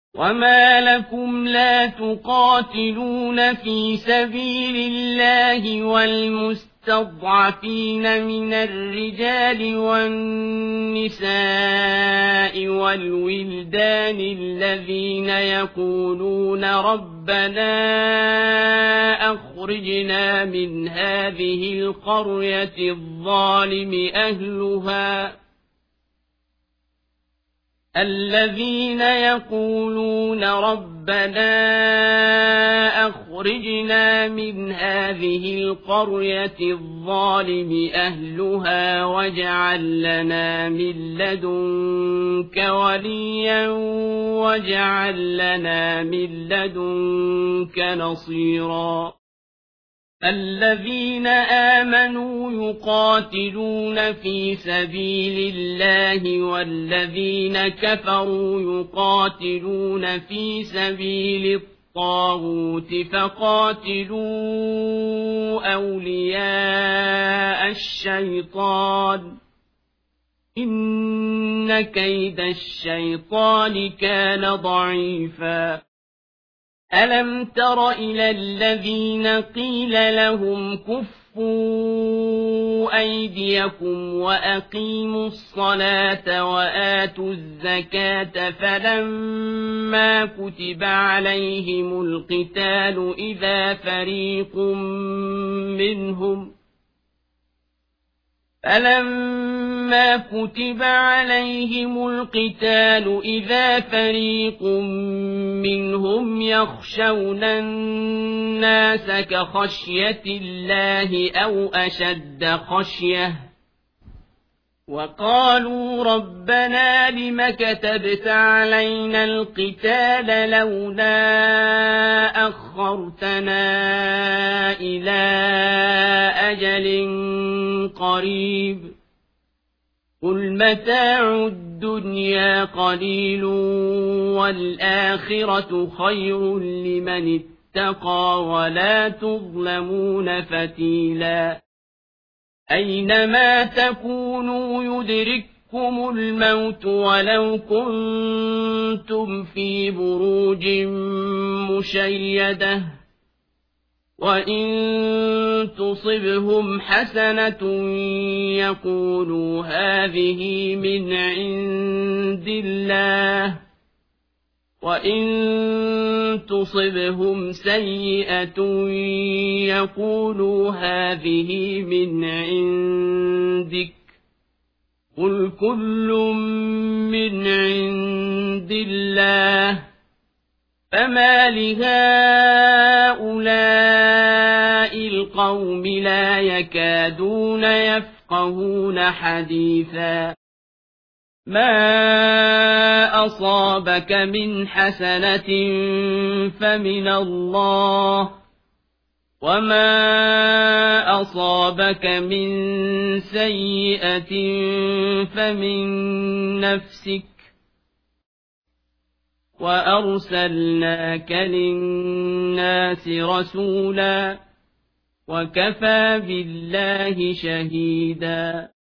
وما لكم لا تقاتلون في سبيل الله والمستضعفين من الرجال والنساء والولدان الذين يقولون ربنا أخرجنا من هذه القرية الظالم أهلها الذين يقولون ربنا أخرجنا من هذه القرية الظالم أهلها واجعل لنا من لدنك وليا واجعل لنا من لدنك نصيرا الذين آمنوا يقاتلون في سبيل الله والذين كفروا يقاتلون في سبيل الطاغوت فقاتلوا أولياء الشيطان إن كيد الشيطان كان ضعيفا ألم تر إلى الذين قيل لهم كفوا أيديكم وأقيموا الصلاة وآتوا الزكاة فلما كتب عليهم القتال إذا فريق منهم يخشون الناس كخشية الله أو أشد خشية وقالوا ربنا لم كتبت علينا القتال لولا أخرتنا إلى أجل قريب قل متاع الدنيا قليل والآخرة خير لمن اتقى ولا تظلمون فتيلا أينما تكونوا يدرككم الموت ولو كنتم في بروج مشيدة وإن تصبهم حسنة يقولوا هذه من عند الله وإن تصبهم سيئة يقولوا هذه من عندك قل كل من عند الله فما لهؤلاء القوم لا يكادون يفقهون حديثا ما أصابك من حسنة فمن الله وما أصابك من سيئة فمن نفسك وأرسلناك للناس رسولا وكفى بالله شهيدا